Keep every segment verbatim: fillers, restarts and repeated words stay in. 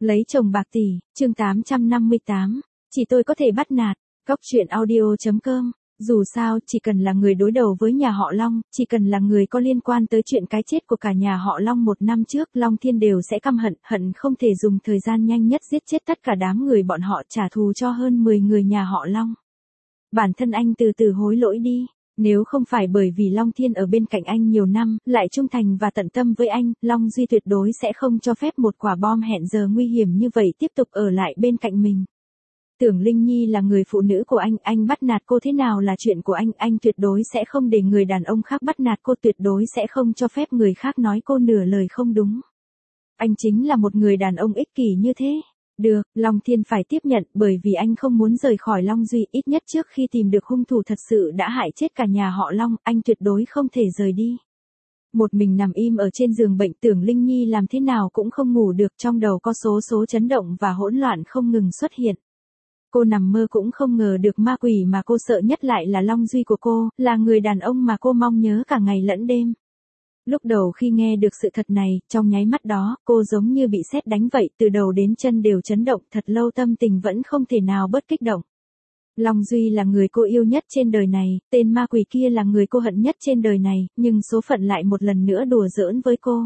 Lấy chồng bạc tỷ, chương tám trăm năm mươi tám, chỉ tôi có thể bắt nạt, Cóc truyện audio.com, dù sao, chỉ cần là người đối đầu với nhà họ Long, chỉ cần là người có liên quan tới chuyện cái chết của cả nhà họ Long một năm trước, Long Thiên đều sẽ căm hận, hận không thể dùng thời gian nhanh nhất giết chết tất cả đám người bọn họ trả thù cho hơn mười người nhà họ Long. Bản thân anh từ từ hối lỗi đi. Nếu không phải bởi vì Long Thiên ở bên cạnh anh nhiều năm, lại trung thành và tận tâm với anh, Long Duy tuyệt đối sẽ không cho phép một quả bom hẹn giờ nguy hiểm như vậy tiếp tục ở lại bên cạnh mình. Tưởng Linh Nhi là người phụ nữ của anh, anh bắt nạt cô thế nào là chuyện của anh, anh tuyệt đối sẽ không để người đàn ông khác bắt nạt cô, tuyệt đối sẽ không cho phép người khác nói cô nửa lời không đúng. Anh chính là một người đàn ông ích kỷ như thế. Được, Long Thiên phải tiếp nhận bởi vì anh không muốn rời khỏi Long Duy, ít nhất trước khi tìm được hung thủ thật sự đã hại chết cả nhà họ Long, anh tuyệt đối không thể rời đi. Một mình nằm im ở trên giường bệnh, Tưởng Linh Nhi làm thế nào cũng không ngủ được, trong đầu có số số chấn động và hỗn loạn không ngừng xuất hiện. Cô nằm mơ cũng không ngờ được ma quỷ mà cô sợ nhất lại là Long Duy của cô, là người đàn ông mà cô mong nhớ cả ngày lẫn đêm. Lúc đầu khi nghe được sự thật này, trong nháy mắt đó, cô giống như bị sét đánh vậy, từ đầu đến chân đều chấn động, thật lâu tâm tình vẫn không thể nào bớt kích động. Long Duy là người cô yêu nhất trên đời này, tên ma quỷ kia là người cô hận nhất trên đời này, nhưng số phận lại một lần nữa đùa giỡn với cô.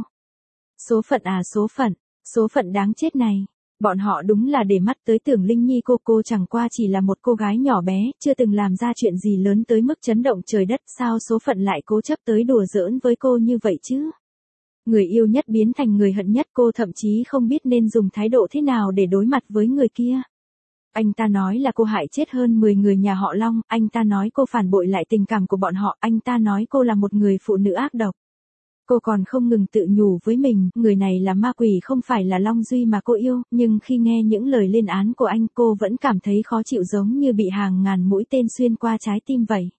Số phận à số phận, số phận đáng chết này. Bọn họ đúng là để mắt tới Tưởng Linh Nhi, cô cô chẳng qua chỉ là một cô gái nhỏ bé, chưa từng làm ra chuyện gì lớn tới mức chấn động trời đất, sao số phận lại cố chấp tới đùa giỡn với cô như vậy chứ? Người yêu nhất biến thành người hận nhất, cô thậm chí không biết nên dùng thái độ thế nào để đối mặt với người kia. Anh ta nói là cô hại chết hơn mười người nhà họ Long, anh ta nói cô phản bội lại tình cảm của bọn họ, anh ta nói cô là một người phụ nữ ác độc. Cô còn không ngừng tự nhủ với mình, người này là ma quỷ không phải là Long Duy mà cô yêu, nhưng khi nghe những lời lên án của anh cô vẫn cảm thấy khó chịu, giống như bị hàng ngàn mũi tên xuyên qua trái tim vậy.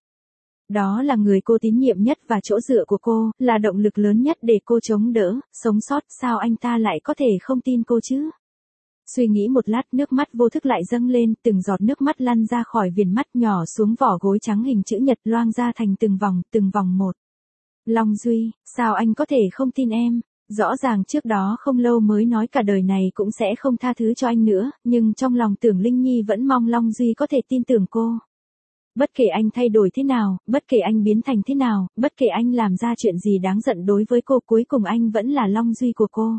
Đó là người cô tín nhiệm nhất và chỗ dựa của cô, là động lực lớn nhất để cô chống đỡ, sống sót, sao anh ta lại có thể không tin cô chứ? Suy nghĩ một lát, nước mắt vô thức lại dâng lên, từng giọt nước mắt lăn ra khỏi viền mắt, nhỏ xuống vỏ gối trắng hình chữ nhật, loang ra thành từng vòng, từng vòng một. Long Duy, sao anh có thể không tin em? Rõ ràng trước đó không lâu mới nói cả đời này cũng sẽ không tha thứ cho anh nữa, nhưng trong lòng Tưởng Linh Nhi vẫn mong Long Duy có thể tin tưởng cô. Bất kể anh thay đổi thế nào, bất kể anh biến thành thế nào, bất kể anh làm ra chuyện gì đáng giận đối với cô, cuối cùng anh vẫn là Long Duy của cô.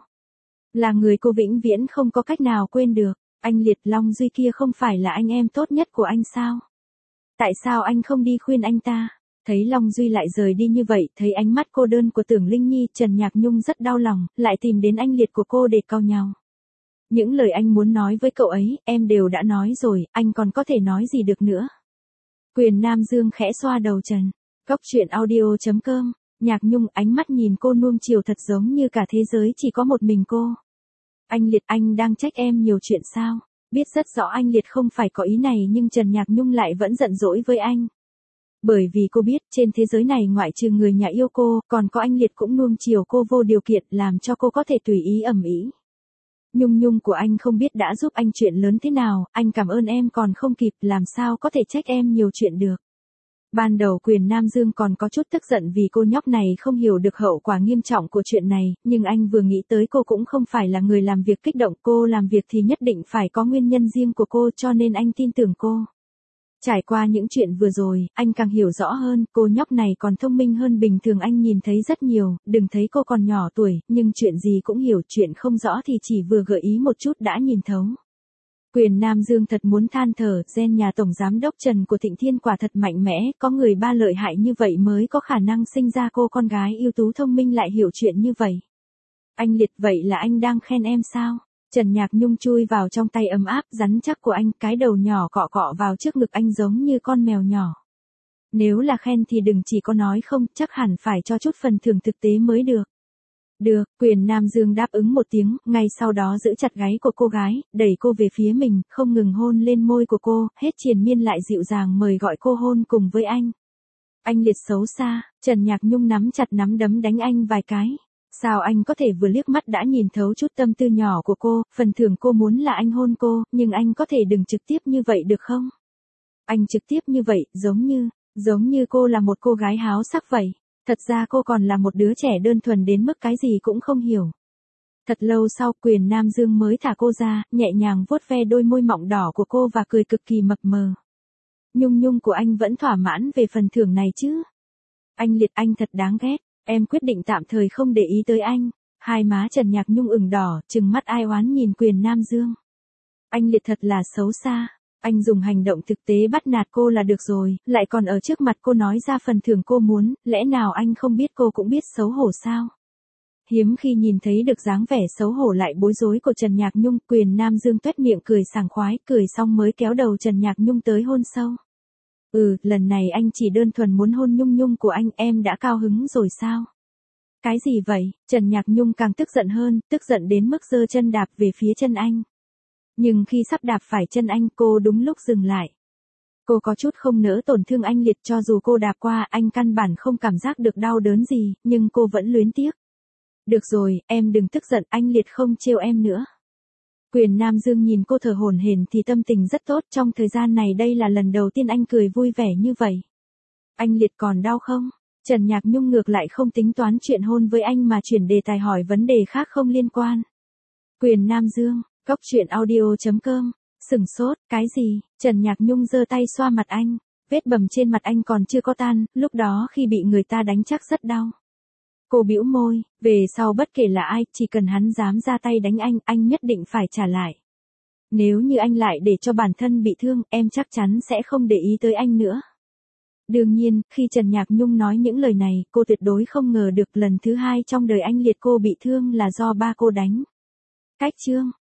Là người cô vĩnh viễn không có cách nào quên được. Anh Liệt, Long Duy kia không phải là anh em tốt nhất của anh sao? Tại sao anh không đi khuyên anh ta? Thấy Long Duy lại rời đi như vậy, thấy ánh mắt cô đơn của Tưởng Linh Nhi, Trần Nhạc Nhung rất đau lòng, lại tìm đến anh Liệt của cô để cau nhau. Những lời anh muốn nói với cậu ấy, em đều đã nói rồi, anh còn có thể nói gì được nữa. Quyền Nam Dương khẽ xoa đầu Trần. Cóc truyện audio.com, Nhạc Nhung ánh mắt nhìn cô nuông chiều thật giống như cả thế giới chỉ có một mình cô. Anh Liệt, anh đang trách em nhiều chuyện sao? Biết rất rõ anh Liệt không phải có ý này nhưng Trần Nhạc Nhung lại vẫn giận dỗi với anh. Bởi vì cô biết trên thế giới này ngoại trừ người nhà yêu cô, còn có anh Liệt cũng nuông chiều cô vô điều kiện, làm cho cô có thể tùy ý ầm ĩ. Nhung Nhung của anh không biết đã giúp anh chuyện lớn thế nào, anh cảm ơn em còn không kịp, làm sao có thể trách em nhiều chuyện được. Ban đầu Quyền Nam Dương còn có chút tức giận vì cô nhóc này không hiểu được hậu quả nghiêm trọng của chuyện này, nhưng anh vừa nghĩ tới cô cũng không phải là người làm việc kích động, cô làm việc thì nhất định phải có nguyên nhân riêng của cô, cho nên anh tin tưởng cô. Trải qua những chuyện vừa rồi, anh càng hiểu rõ hơn, cô nhóc này còn thông minh hơn bình thường anh nhìn thấy rất nhiều, đừng thấy cô còn nhỏ tuổi, nhưng chuyện gì cũng hiểu, chuyện không rõ thì chỉ vừa gợi ý một chút đã nhìn thấu. Quyền Nam Dương thật muốn than thở, gen nhà Tổng Giám đốc Trần của Thịnh Thiên quả thật mạnh mẽ, có người ba lợi hại như vậy mới có khả năng sinh ra cô con gái ưu tú thông minh lại hiểu chuyện như vậy. Anh Liệt, vậy là anh đang khen em sao? Trần Nhạc Nhung chui vào trong tay ấm áp, rắn chắc của anh, cái đầu nhỏ cọ cọ vào trước ngực anh giống như con mèo nhỏ. Nếu là khen thì đừng chỉ có nói không, chắc hẳn phải cho chút phần thưởng thực tế mới được. Được, Quyền Nam Dương đáp ứng một tiếng, ngay sau đó giữ chặt gáy của cô gái, đẩy cô về phía mình, không ngừng hôn lên môi của cô, hết triền miên lại dịu dàng mời gọi cô hôn cùng với anh. Anh Liệt xấu xa, Trần Nhạc Nhung nắm chặt nắm đấm đánh anh vài cái. Sao anh có thể vừa liếc mắt đã nhìn thấu chút tâm tư nhỏ của cô, phần thưởng cô muốn là anh hôn cô, nhưng anh có thể đừng trực tiếp như vậy được không? Anh trực tiếp như vậy, giống như, giống như cô là một cô gái háo sắc vậy. Thật ra cô còn là một đứa trẻ đơn thuần đến mức cái gì cũng không hiểu. Thật lâu sau Quyền Nam Dương mới thả cô ra, nhẹ nhàng vuốt ve đôi môi mọng đỏ của cô và cười cực kỳ mập mờ. Nhung nhung của anh vẫn thỏa mãn về phần thưởng này chứ? Anh Liệt, anh thật đáng ghét, em quyết định tạm thời không để ý tới anh. Hai má Trần Nhạc Nhung ửng đỏ, trừng mắt ai oán nhìn Quyền Nam Dương. Anh Liệt thật là xấu xa, anh dùng hành động thực tế bắt nạt cô là được rồi, lại còn ở trước mặt cô nói ra phần thưởng cô muốn, lẽ nào anh không biết cô cũng biết xấu hổ sao? Hiếm khi nhìn thấy được dáng vẻ xấu hổ lại bối rối của Trần Nhạc Nhung, Quyền Nam Dương tuét miệng cười sảng khoái, cười xong mới kéo đầu Trần Nhạc Nhung tới hôn sâu. Ừ, lần này anh chỉ đơn thuần muốn hôn Nhung Nhung của anh, em đã cao hứng rồi sao? Cái gì vậy? Trần Nhạc Nhung càng tức giận hơn, tức giận đến mức giơ chân đạp về phía chân anh. Nhưng khi sắp đạp phải chân anh, cô đúng lúc dừng lại. Cô có chút không nỡ tổn thương anh Liệt, cho dù cô đạp qua anh căn bản không cảm giác được đau đớn gì, nhưng cô vẫn luyến tiếc. Được rồi, em đừng tức giận, anh Liệt không trêu em nữa. Quyền Nam Dương nhìn cô thở hổn hển thì tâm tình rất tốt, trong thời gian này đây là lần đầu tiên anh cười vui vẻ như vậy. Anh Liệt còn đau không? Trần Nhạc Nhung ngược lại không tính toán chuyện hôn với anh mà chuyển đề tài hỏi vấn đề khác không liên quan. Quyền Nam Dương, cốc truyện audio chấm com, sừng sốt, cái gì? Trần Nhạc Nhung giơ tay xoa mặt anh, vết bầm trên mặt anh còn chưa có tan, lúc đó khi bị người ta đánh chắc rất đau. Cô bĩu môi, về sau bất kể là ai, chỉ cần hắn dám ra tay đánh anh, anh nhất định phải trả lại. Nếu như anh lại để cho bản thân bị thương, em chắc chắn sẽ không để ý tới anh nữa. Đương nhiên, khi Trần Nhạc Nhung nói những lời này, cô tuyệt đối không ngờ được lần thứ hai trong đời anh Liệt cô bị thương là do ba cô đánh. Cách chương